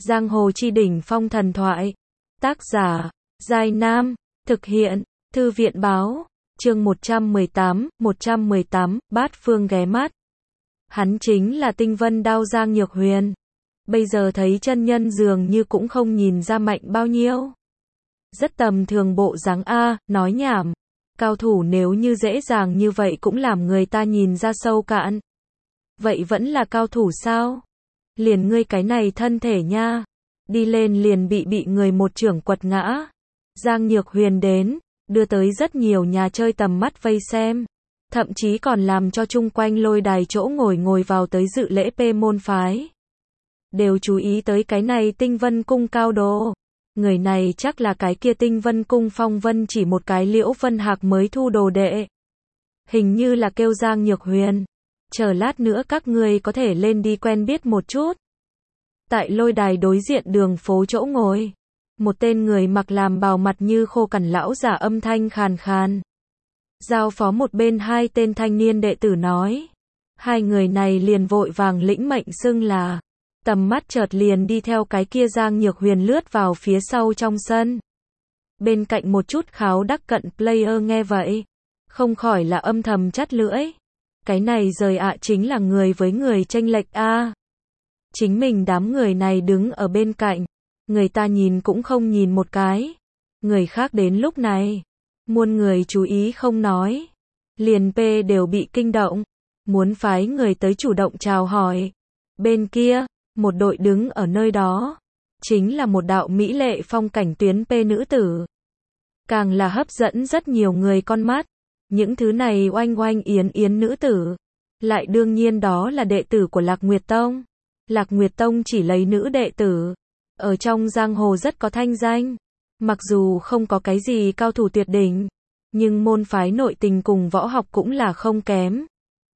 Giang hồ chi đỉnh phong thần thoại. Tác giả, Giai Nam. Thực hiện, Thư viện báo. Chương 118, Bát Phương ghé mắt. Hắn chính là Tinh Vân Đao Giang Nhược Huyền. Bây giờ thấy chân nhân dường như cũng không nhìn ra mạnh bao nhiêu. Rất tầm thường bộ dáng a, nói nhảm. Cao thủ nếu như dễ dàng như vậy cũng làm người ta nhìn ra sâu cạn. Vậy vẫn là cao thủ sao? Liền ngươi cái này thân thể nha. Đi lên liền bị người một chưởng quật ngã. Giang Nhược Huyền đến, đưa tới rất nhiều nhà chơi tầm mắt vây xem. Thậm chí còn làm cho chung quanh lôi đài chỗ ngồi vào tới dự lễ P môn phái. Đều chú ý tới cái này Tinh Vân Cung cao đồ. Người này chắc là cái kia Tinh Vân Cung Phong Vân chỉ một cái Liễu Vân Hạc mới thu đồ đệ. Hình như là kêu Giang Nhược Huyền. Chờ lát nữa các ngươi có thể lên đi quen biết một chút. Tại lôi đài đối diện đường phố chỗ ngồi. Một tên người mặc làm bào mặt như khô cằn lão giả âm thanh khàn khàn. Giao phó một bên hai tên thanh niên đệ tử nói. Hai người này liền vội vàng lĩnh mệnh xưng là. Tầm mắt chợt liền đi theo cái kia Giang Nhược Huyền lướt vào phía sau trong sân. Bên cạnh một chút kháo đắc cận player nghe vậy. Không khỏi là âm thầm chắt lưỡi. Cái này rời ạ chính là người với người chênh lệch a. Chính mình đám người này đứng ở bên cạnh. Người ta nhìn cũng không nhìn một cái. Người khác đến lúc này. Muôn người chú ý không nói. Liền P đều bị kinh động. Muốn phái người tới chủ động chào hỏi. Bên kia, một đội đứng ở nơi đó. Chính là một đạo mỹ lệ phong cảnh tuyến P nữ tử. Càng là hấp dẫn rất nhiều người con mắt. Những thứ này oanh oanh yến yến nữ tử. Lại đương nhiên đó là đệ tử của Lạc Nguyệt Tông. Lạc Nguyệt Tông chỉ lấy nữ đệ tử. Ở trong giang hồ rất có thanh danh. Mặc dù không có cái gì cao thủ tuyệt đỉnh. Nhưng môn phái nội tình cùng võ học cũng là không kém.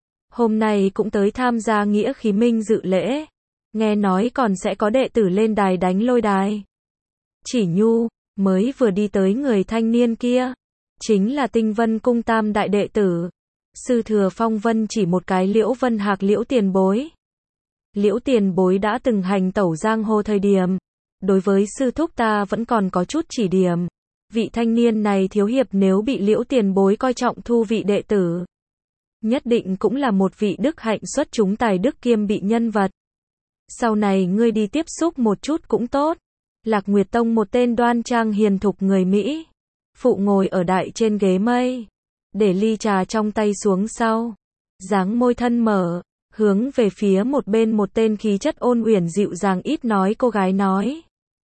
Hôm nay cũng tới tham gia nghĩa khí minh dự lễ. Nghe nói còn sẽ có đệ tử lên đài đánh lôi đài. Chỉ Nhu, mới vừa đi tới người thanh niên kia. Chính là Tinh Vân Cung tam đại đệ tử. Sư thừa Phong Vân chỉ một cái Liễu Vân Hạc Liễu tiền bối. Liễu tiền bối đã từng hành tẩu giang hồ thời điểm. Đối với sư thúc ta vẫn còn có chút chỉ điểm. Vị thanh niên này thiếu hiệp nếu bị Liễu tiền bối coi trọng thu vị đệ tử. Nhất định cũng là một vị đức hạnh xuất chúng tài đức kiêm bị nhân vật. Sau này ngươi đi tiếp xúc một chút cũng tốt. Lạc Nguyệt Tông một tên đoan trang hiền thục người Mỹ. Phụ ngồi ở đại trên ghế mây. Để ly trà trong tay xuống sau. Dáng môi thân mở. Hướng về phía một bên một tên khí chất ôn uyển dịu dàng ít nói cô gái nói.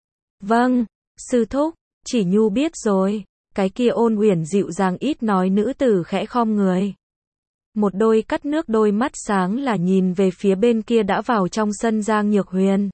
Vâng, sư thúc, chỉ Nhu biết rồi. Cái kia ôn uyển dịu dàng ít nói nữ tử khẽ khom người. Một đôi cắt nước đôi mắt sáng là nhìn về phía bên kia đã vào trong sân Giang Nhược Huyền.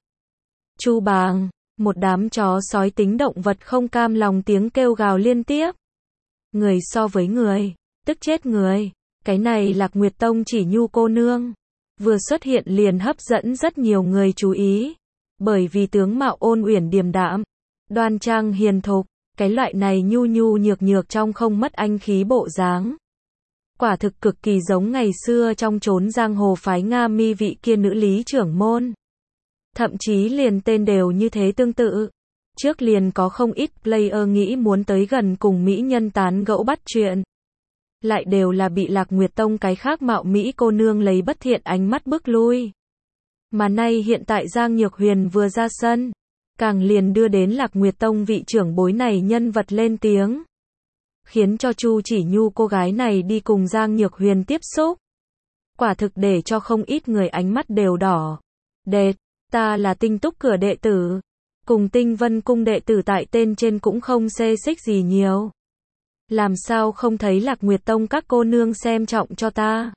Chu bàng, một đám chó sói tính động vật không cam lòng tiếng kêu gào liên tiếp. Người so với người, tức chết người. Cái này Lạc Nguyệt Tông chỉ Nhu cô nương. Vừa xuất hiện liền hấp dẫn rất nhiều người chú ý. Bởi vì tướng mạo ôn uyển điềm đạm, đoan trang hiền thục, cái loại này nhu nhu nhược nhược trong không mất anh khí bộ dáng. Quả thực cực kỳ giống ngày xưa trong chốn giang hồ phái Nga Mi vị kia nữ lý trưởng môn. Thậm chí liền tên đều như thế tương tự. Trước liền có không ít player nghĩ muốn tới gần cùng mỹ nhân tán gẫu bắt chuyện. Lại đều là bị Lạc Nguyệt Tông cái khác mạo mỹ cô nương lấy bất thiện ánh mắt bức lui. Mà nay hiện tại Giang Nhược Huyền vừa ra sân. Càng liền đưa đến Lạc Nguyệt Tông vị trưởng bối này nhân vật lên tiếng. Khiến cho Chu Chỉ Nhu cô gái này đi cùng Giang Nhược Huyền tiếp xúc. Quả thực để cho không ít người ánh mắt đều đỏ. Đệt, ta là Tinh Túc cửa đệ tử. Cùng Tinh Vân Cung đệ tử tại tên trên cũng không xê xích gì nhiều. Làm sao không thấy Lạc Nguyệt Tông các cô nương xem trọng cho ta.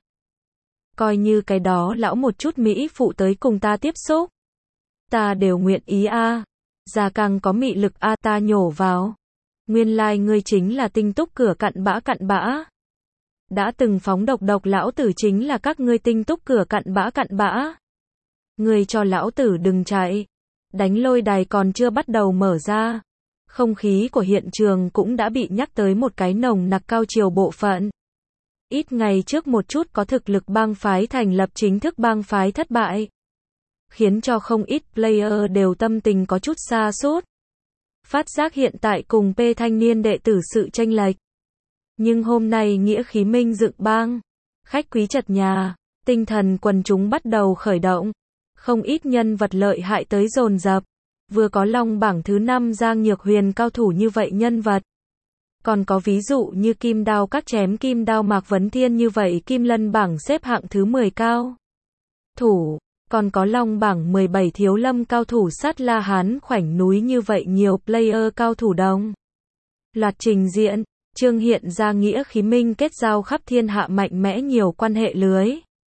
Coi như cái đó lão một chút mỹ phụ tới cùng ta tiếp xúc. Ta đều nguyện ý a. Già càng có mị lực a ta nhổ vào. Nguyên lai ngươi chính là Tinh Túc cửa cặn bã. Đã từng phóng độc lão tử chính là các ngươi Tinh Túc cửa cặn bã. Ngươi cho lão tử đừng chạy. Đánh lôi đài còn chưa bắt đầu mở ra. Không khí của hiện trường cũng đã bị nhắc tới một cái nồng nặc cao chiều bộ phận. Ít ngày trước một chút có thực lực bang phái thành lập chính thức bang phái thất bại. khiến cho không ít player đều tâm tình có chút sa sút. Phát giác hiện tại cùng P thanh niên đệ tử sự chênh lệch. Nhưng hôm nay nghĩa khí minh dựng bang, khách quý chật nhà, tinh thần quần chúng bắt đầu khởi động. Không ít nhân vật lợi hại tới dồn dập. Vừa có Long bảng thứ 5 Giang Nhược Huyền cao thủ như vậy nhân vật. Còn có ví dụ như Kim Đao Các chém Kim Đao Mạc Vấn Thiên như vậy Kim Lân bảng xếp hạng thứ 10 cao thủ. Còn có Long bảng 17 Thiếu Lâm cao thủ sát La Hán khoảnh núi như vậy nhiều player cao thủ đồng loạt trình diễn, chương hiện ra nghĩa khí minh kết giao khắp thiên hạ mạnh mẽ nhiều quan hệ lưới.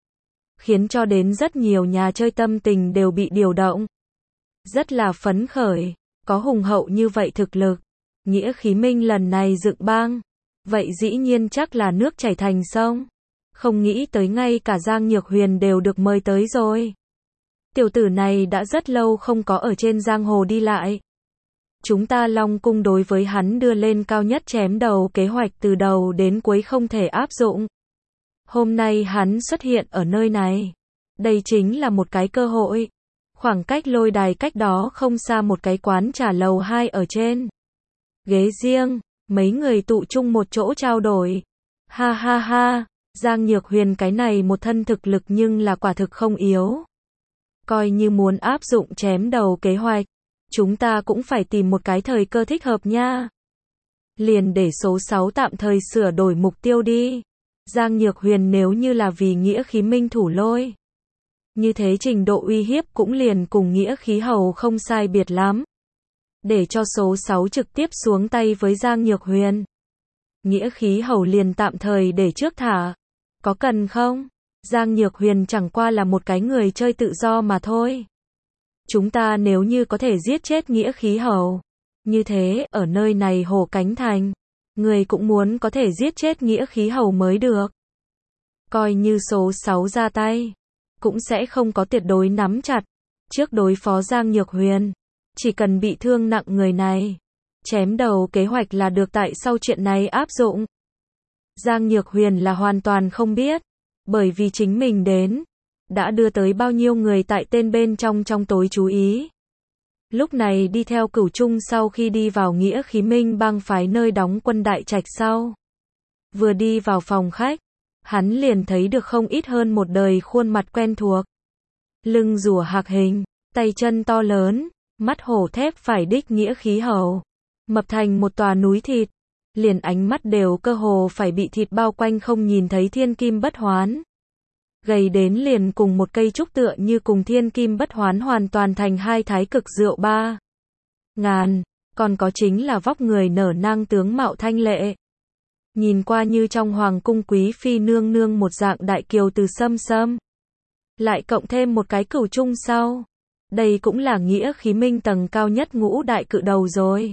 Khiến cho đến rất nhiều nhà chơi tâm tình đều bị điều động. Rất là phấn khởi, có hùng hậu như vậy thực lực. Nghĩa khí minh lần này dựng bang. Vậy dĩ nhiên chắc là nước chảy thành sông. Không nghĩ tới ngay cả Giang Nhược Huyền đều được mời tới rồi. Tiểu tử này đã rất lâu không có ở trên giang hồ đi lại. Chúng ta Long Cung đối với hắn đưa lên cao nhất chém đầu kế hoạch từ đầu đến cuối không thể áp dụng. Hôm nay hắn xuất hiện ở nơi này. Đây chính là một cái cơ hội. Khoảng cách lôi đài cách đó không xa một cái quán trà lầu 2 ở trên. Ghế riêng, mấy người tụ chung một chỗ trao đổi. Ha ha ha, Giang Nhược Huyền cái này một thân thực lực nhưng là quả thực không yếu. Coi như muốn áp dụng chém đầu kế hoạch, chúng ta cũng phải tìm một cái thời cơ thích hợp nha. Liền để số 6 tạm thời sửa đổi mục tiêu đi. Giang Nhược Huyền nếu như là vì nghĩa khí minh thủ lôi. Như thế trình độ uy hiếp cũng liền cùng nghĩa khí hầu không sai biệt lắm. Để cho số 6 trực tiếp xuống tay với Giang Nhược Huyền. Nghĩa khí hầu liền tạm thời để trước thả. Có cần không? Giang Nhược Huyền chẳng qua là một cái người chơi tự do mà thôi. Chúng ta nếu như có thể giết chết nghĩa khí hầu. Như thế, ở nơi này Hồ Cánh Thành, người cũng muốn có thể giết chết nghĩa khí hầu mới được. Coi như số 6 ra tay, cũng sẽ không có tuyệt đối nắm chặt. Trước đối phó Giang Nhược Huyền, chỉ cần bị thương nặng người này, chém đầu kế hoạch là được tại sau chuyện này áp dụng. Giang Nhược Huyền là hoàn toàn không biết, bởi vì chính mình đến, đã đưa tới bao nhiêu người tại tên bên trong tối chú ý. Lúc này đi theo Cửu Trung sau khi đi vào nghĩa khí minh bang phái nơi đóng quân Đại Trạch sau. Vừa đi vào phòng khách, hắn liền thấy được không ít hơn một đời khuôn mặt quen thuộc. Lưng rùa hạc hình, tay chân to lớn, mắt hổ thép phải đích nghĩa khí hầu. Mập thành một tòa núi thịt, liền ánh mắt đều cơ hồ phải bị thịt bao quanh không nhìn thấy thiên kim bất hoán. Gầy đến liền cùng một cây trúc tựa như cùng thiên kim bất hoán hoàn toàn thành hai thái cực rượu ba ngàn, còn có chính là vóc người nở nang tướng mạo thanh lệ. Nhìn qua như trong hoàng cung quý phi nương nương một dạng đại kiều từ Sâm Sâm. Lại cộng thêm một cái Cửu Trung sau. Đây cũng là nghĩa khí minh tầng cao nhất ngũ đại cự đầu rồi.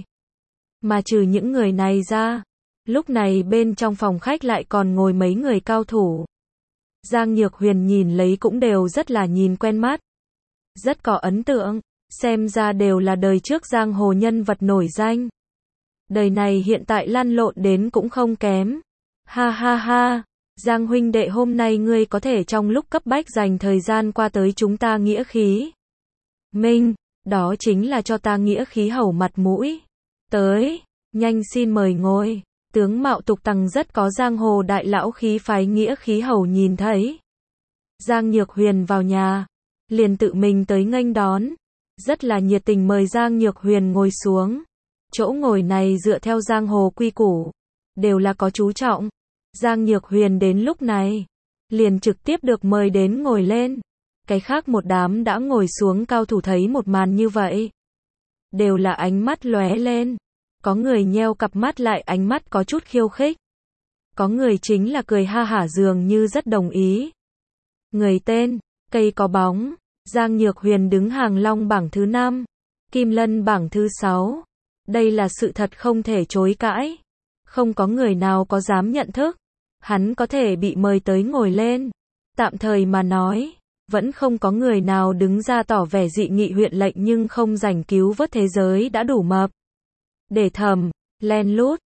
Mà trừ những người này ra, lúc này bên trong phòng khách lại còn ngồi mấy người cao thủ. Giang Nhược Huyền nhìn lấy cũng đều rất là nhìn quen mắt. Rất có ấn tượng, xem ra đều là đời trước giang hồ nhân vật nổi danh. Đời này hiện tại lăn lộn đến cũng không kém. Ha ha ha, Giang huynh đệ hôm nay ngươi có thể trong lúc cấp bách dành thời gian qua tới chúng ta nghĩa khí minh, đó chính là cho ta nghĩa khí hầu mặt mũi. Tới, nhanh xin mời ngồi. Tướng mạo tục tằng rất có giang hồ đại lão khí phái nghĩa khí hầu nhìn thấy Giang Nhược Huyền vào nhà, liền tự mình tới nghênh đón, rất là nhiệt tình mời Giang Nhược Huyền ngồi xuống. Chỗ ngồi này dựa theo giang hồ quy củ, đều là có chú trọng. Giang Nhược Huyền đến lúc này, liền trực tiếp được mời đến ngồi lên. Cái khác một đám đã ngồi xuống cao thủ thấy một màn như vậy, đều là ánh mắt lóe lên. Có người nheo cặp mắt lại ánh mắt có chút khiêu khích. Có người chính là cười ha hả dường như rất đồng ý. Người tên, cây có bóng, Giang Nhược Huyền đứng hàng Long bảng thứ 5, Kim Lân bảng thứ 6. Đây là sự thật không thể chối cãi. Không có người nào có dám nhận thức. Hắn có thể bị mời tới ngồi lên. Tạm thời mà nói, vẫn không có người nào đứng ra tỏ vẻ dị nghị huyện lệnh nhưng không giành cứu vớt thế giới đã đủ mập. Để thầm, len lút,